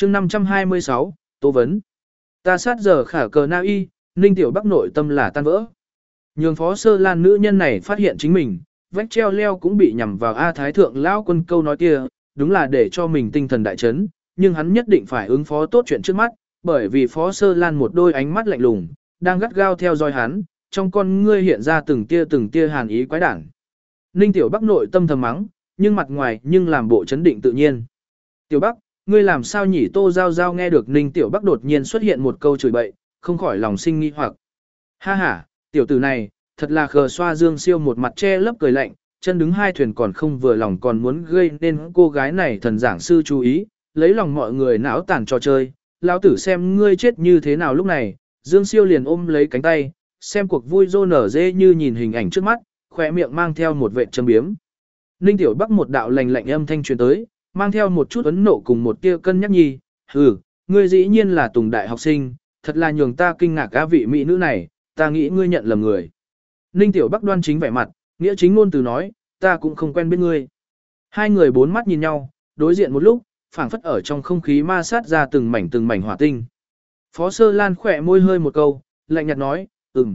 chương 526, Tố vấn. Ta sát giờ khả cờ na y, Ninh Tiểu Bắc nội tâm là tan vỡ. Nhường Phó Sơ Lan nữ nhân này phát hiện chính mình, vách treo leo cũng bị nhằm vào A Thái Thượng Lão Quân câu nói kia, đúng là để cho mình tinh thần đại chấn, nhưng hắn nhất định phải ứng phó tốt chuyện trước mắt, bởi vì Phó Sơ Lan một đôi ánh mắt lạnh lùng, đang gắt gao theo dõi hắn, trong con ngươi hiện ra từng tia hàn ý quái đản. Ninh Tiểu Bắc nội tâm thầm mắng, nhưng mặt ngoài nhưng làm bộ chấn định tự nhiên. Tiểu Bắc, ngươi làm sao nhỉ? Tô Giao Giao nghe được Ninh Tiểu Bắc đột nhiên xuất hiện một câu chửi bậy, không khỏi lòng sinh nghi hoặc. Ha ha, tiểu tử này, thật là khờ xoa. Dương Siêu một mặt che lấp cười lạnh, chân đứng hai thuyền còn không vừa lòng còn muốn gây nên cô gái này thần giảng sư chú ý, lấy lòng mọi người não tàn trò chơi. Lão tử xem ngươi chết như thế nào lúc này. Dương Siêu liền ôm lấy cánh tay, xem cuộc vui rô nở dê như nhìn hình ảnh trước mắt, khỏe miệng mang theo một vệ châm biếm. Ninh Tiểu Bắc một đạo lạnh lạnh âm thanh truyền tới, mang theo một chút ấn nộ cùng một tia cân nhắc nhi. Hừ, ngươi dĩ nhiên là Tùng đại học sinh, thật là nhường ta kinh ngạc á vị mỹ nữ này, ta nghĩ ngươi nhận lầm người. Ninh Tiểu Bắc đoan chính vẻ mặt, nghĩa chính ngôn từ nói, ta cũng không quen biết ngươi. Hai người bốn mắt nhìn nhau, đối diện một lúc, phảng phất ở trong không khí ma sát ra từng mảnh hỏa tinh. Phó Sơ Lan khỏe môi hơi một câu, lạnh nhạt nói,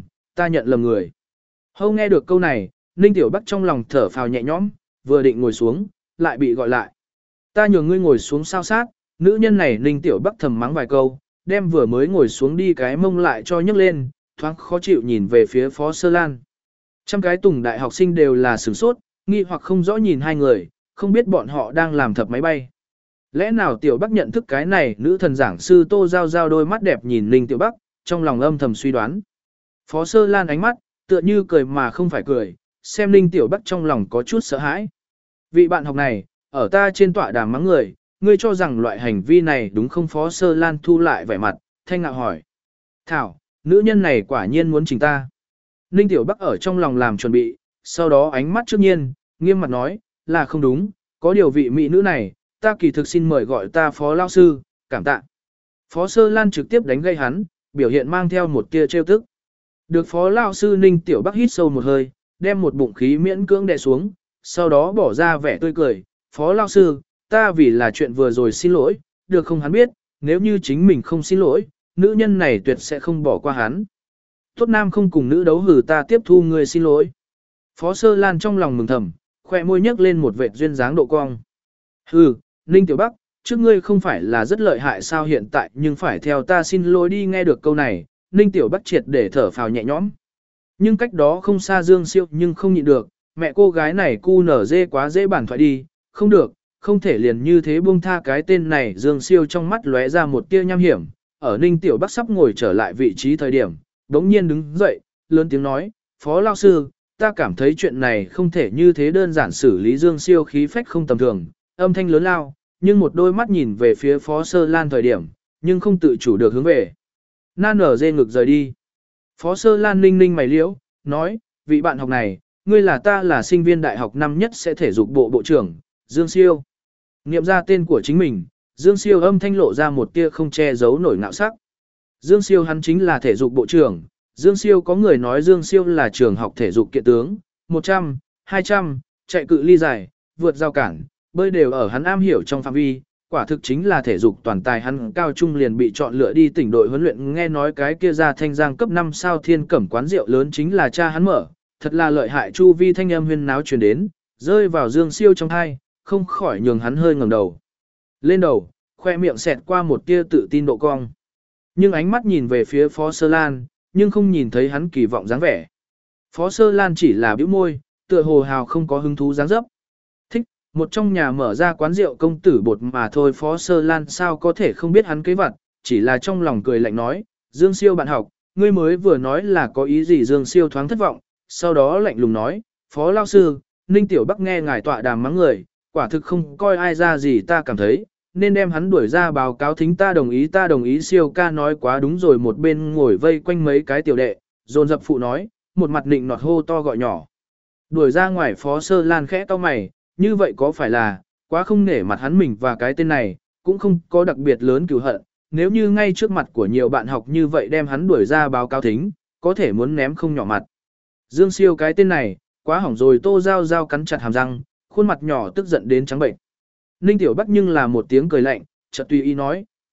ta nhận lầm người. Hâu nghe được câu này, Ninh Tiểu Bắc trong lòng thở phào nhẹ nhõm, vừa định ngồi xuống, lại bị gọi lại. Ta nhường ngươi ngồi xuống sao sát, nữ nhân này Ninh Tiểu Bắc thầm mắng vài câu, đem vừa mới ngồi xuống đi cái mông lại cho nhấc lên, thoáng khó chịu nhìn về phía Phó Sơ Lan. Trăm cái Tùng đại học sinh đều là sửng sốt, nghi hoặc không rõ nhìn hai người, không biết bọn họ đang làm thập máy bay. Lẽ nào Tiểu Bắc nhận thức cái này? Nữ thần giảng sư Tô Giao Giao đôi mắt đẹp nhìn Ninh Tiểu Bắc, trong lòng âm thầm suy đoán. Phó Sơ Lan ánh mắt, tựa như cười mà không phải cười, xem Ninh Tiểu Bắc trong lòng có chút sợ hãi. Vị bạn học này, ở ta trên tọa đàm mắng người, ngươi cho rằng loại hành vi này đúng không? Phó Sơ Lan thu lại vẻ mặt, thanh ngạo hỏi. Thảo, nữ nhân này quả nhiên muốn chỉnh ta. Ninh Tiểu Bắc ở trong lòng làm chuẩn bị, sau đó ánh mắt trước nhiên, nghiêm mặt nói, là không đúng, có điều vị mỹ nữ này, ta kỳ thực xin mời gọi ta Phó Lao Sư, cảm tạ. Phó Sơ Lan trực tiếp đánh gây hắn, biểu hiện mang theo một tia trêu tức. Được Phó Lao Sư Ninh Tiểu Bắc hít sâu một hơi, đem một bụng khí miễn cưỡng đè xuống, sau đó bỏ ra vẻ tươi cười, Phó Lao Sư, ta vì là chuyện vừa rồi xin lỗi, được không? Hắn biết, nếu như chính mình không xin lỗi, nữ nhân này tuyệt sẽ không bỏ qua hắn. Tốt nam không cùng nữ đấu hử, ta tiếp thu người xin lỗi. Phó Sơ Lan trong lòng mừng thầm, khoe môi nhấc lên một vệt duyên dáng độ cong. Hừ, Ninh Tiểu Bắc, trước ngươi không phải là rất lợi hại sao? Hiện tại nhưng phải theo ta xin lỗi đi. Nghe được câu này, Ninh Tiểu Bắc triệt để thở phào nhẹ nhõm. Nhưng cách đó không xa Dương Siêu nhưng không nhịn được, mẹ cô gái này cu nở dê quá dễ bản thoại đi, không được, không thể liền như thế buông tha cái tên này. Dương Siêu trong mắt lóe ra một tia nham hiểm, ở Ninh Tiểu Bắc sắp ngồi trở lại vị trí thời điểm, đống nhiên đứng dậy, lớn tiếng nói, Phó Lao Sư, ta cảm thấy chuyện này không thể như thế đơn giản xử lý. Dương Siêu khí phách không tầm thường, âm thanh lớn lao, nhưng một đôi mắt nhìn về phía Phó Sơ Lan thời điểm, nhưng không tự chủ được hướng về. Nan nở dê ngực rời đi. Phó Sơ Lan ninh ninh mày liễu, nói, vị bạn học này, ngươi là ta là sinh viên đại học năm nhất sẽ thể dục bộ bộ trưởng, Dương Siêu. Niệm ra tên của chính mình, Dương Siêu âm thanh lộ ra một tia không che giấu nổi ngạo sắc. Dương Siêu hắn chính là thể dục bộ trưởng. Dương Siêu có người nói Dương Siêu là trường học thể dục kiện tướng, 100, 200, chạy cự ly dài, vượt rào cản, bơi đều ở hắn am hiểu trong phạm vi, quả thực chính là thể dục toàn tài. Hắn cao trung liền bị chọn lựa đi tỉnh đội huấn luyện, nghe nói cái kia ra thanh giang cấp 5 sao Thiên Cẩm quán rượu lớn chính là cha hắn mở, thật là lợi hại. Chu vi thanh âm huyên náo truyền đến, rơi vào Dương Siêu trong tai, không khỏi nhường hắn hơi ngẩng đầu. Lên đầu, khoe miệng xẹt qua một tia tự tin độ cong. Nhưng ánh mắt nhìn về phía Phó Sơ Lan, nhưng không nhìn thấy hắn kỳ vọng dáng vẻ. Phó Sơ Lan chỉ là bĩu môi, tựa hồ hào không có hứng thú dáng dấp. Thích, một trong nhà mở ra quán rượu công tử bột mà thôi. Phó Sơ Lan sao có thể không biết hắn kế vật, chỉ là trong lòng cười lạnh nói, Dương Siêu bạn học, ngươi mới vừa nói là có ý gì? Dương Siêu thoáng thất vọng, sau đó lạnh lùng nói, Phó Lao Sư, Ninh Tiểu Bắc nghe ngài tọa đàm mắng người, quả thực không coi ai ra gì. Ta cảm thấy, nên đem hắn đuổi ra báo cáo thính. Ta đồng ý. Siêu ca nói quá đúng rồi. Một bên ngồi vây quanh mấy cái tiểu đệ, dồn dập phụ nói, một mặt nịnh nọt hô to gọi nhỏ. Đuổi ra ngoài. Phó Sơ Lan khẽ cau mày, như vậy có phải là quá không nể mặt hắn? Mình và cái tên này cũng không có đặc biệt lớn cừu hận, nếu như ngay trước mặt của nhiều bạn học như vậy đem hắn đuổi ra báo cáo thính, có thể muốn ném không nhỏ mặt. Dương Siêu cái tên này quá hỏng rồi. Tô Giao Giao cắn chặt hàm răng, khuôn mặt nhỏ tức giận đến trắng bệnh. Ninh Tiểu Bắc nhưng là một tiếng cười lạnh, chợt tùy ý nói,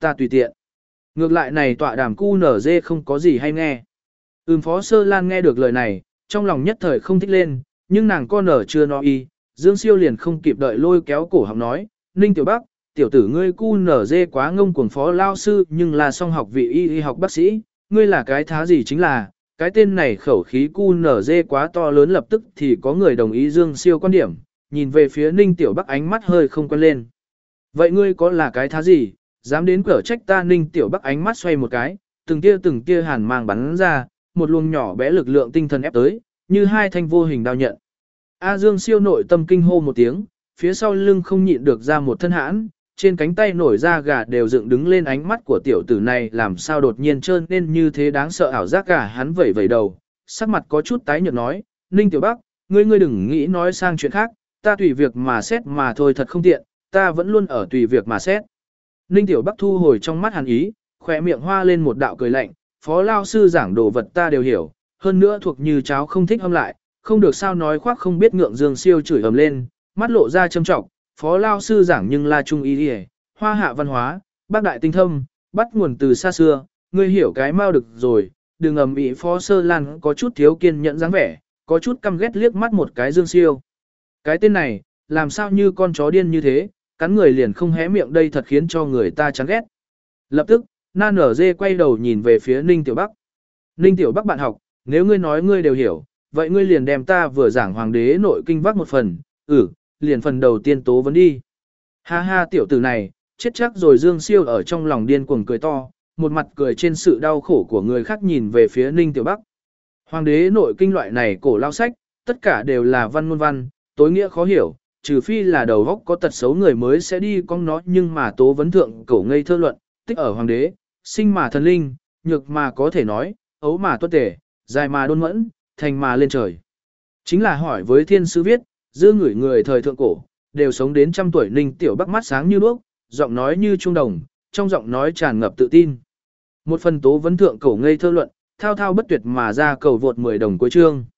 ta tùy tiện. Ngược lại này tọa đàm cu nở dê không có gì hay nghe. Phó Sơ Lan nghe được lời này, trong lòng nhất thời không thích lên, nhưng nàng con nở chưa no y, Dương Siêu liền không kịp đợi lôi kéo cổ họng nói, Ninh Tiểu Bắc, tiểu tử ngươi cu nở dê quá ngông cuồng phó lao sư nhưng là song học vị y học bác sĩ, ngươi là cái thá gì chính là, cái tên này khẩu khí cu nở dê quá to lớn lập tức thì có người đồng ý Dương Siêu quan điểm, nhìn về phía Ninh Tiểu Bắc ánh mắt hơi không quen lên. Vậy ngươi có là cái thá gì, dám đến cửa trách ta? Ninh Tiểu Bắc ánh mắt xoay một cái, từng tia hàn mang bắn ra, một luồng nhỏ bé lực lượng tinh thần ép tới, như hai thanh vô hình đao nhận. A Dương Siêu nội tâm kinh hô một tiếng, phía sau lưng không nhịn được ra một thân hãn, trên cánh tay nổi da gà đều dựng đứng lên, ánh mắt của tiểu tử này làm sao đột nhiên trơn nên như thế đáng sợ ảo giác cả. Hắn vẩy vẩy đầu, sắc mặt có chút tái nhợt nói, Ninh Tiểu Bắc, ngươi đừng nghĩ nói sang chuyện khác, ta tùy việc mà xét mà thôi, thật không tiện, ta vẫn luôn ở tùy việc mà xét. Ninh Tiểu Bắc thu hồi trong mắt hàn ý, khỏe miệng hoa lên một đạo cười lạnh, phó lao sư giảng đồ vật ta đều hiểu, hơn nữa thuộc như cháo không thích hâm lại, không được sao nói khoác không biết ngượng. Dương Siêu chửi ầm lên, mắt lộ ra châm trọng, phó lao sư giảng nhưng là trung y đi, hoa hạ văn hóa, bác đại tinh thâm, bắt nguồn từ xa xưa, ngươi hiểu cái mau được rồi, đừng ầm ĩ. Phó Sơ Lan có chút thiếu kiên nhẫn dáng vẻ, có chút căm ghét liếc mắt một cái Dương Siêu. Cái tên này, làm sao như con chó điên như thế, cắn người liền không hé miệng, đây thật khiến cho người ta chán ghét. Lập tức, Nan Nở Dê quay đầu nhìn về phía Ninh Tiểu Bắc. Ninh Tiểu Bắc bạn học, nếu ngươi nói ngươi đều hiểu, vậy ngươi liền đem ta vừa giảng Hoàng đế nội kinh vác một phần, liền phần đầu tiên tố vấn đi. Ha ha, tiểu tử này, chết chắc rồi. Dương Siêu ở trong lòng điên cuồng cười to, một mặt cười trên sự đau khổ của người khác, nhìn về phía Ninh Tiểu Bắc. Hoàng đế nội kinh loại này cổ lao sách, tất cả đều là văn ngôn văn, tối nghĩa khó hiểu, trừ phi là đầu góc có tật xấu người mới sẽ đi con nó, nhưng mà tố vấn thượng cổ ngây thơ luận, tích ở hoàng đế, sinh mà thần linh, nhược mà có thể nói, ấu mà tuất tể, dài mà đôn mẫn, thành mà lên trời. Chính là hỏi với thiên sư viết, dư ngửi người thời thượng cổ, đều sống đến 100 tuổi. Ninh Tiểu Bắc mắt sáng như đuốc, giọng nói như trung đồng, trong giọng nói tràn ngập tự tin. Một phần tố vấn thượng cổ ngây thơ luận, thao thao bất tuyệt mà ra, cầu vượt 10 đồng cuối chương.